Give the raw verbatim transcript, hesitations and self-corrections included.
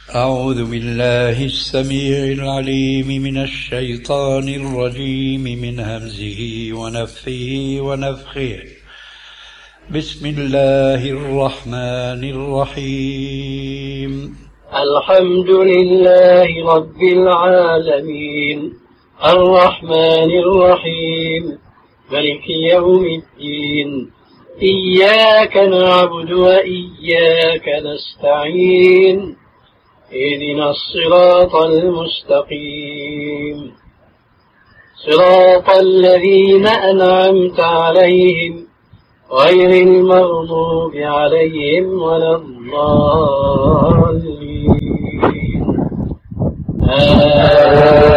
أعوذ بالله السميع العليم من الشيطان الرجيم من همزه ونفثه ونفخه. بسم الله الرحمن الرحيم. الحمد لله رب العالمين الرحمن الرحيم مالك يوم الدين. إياك نعبد وإياك نستعين. اهدنا الصراط المستقيم صراط الذين أنعمت عليهم غير المغضوب عليهم ولا الضالين. آمين.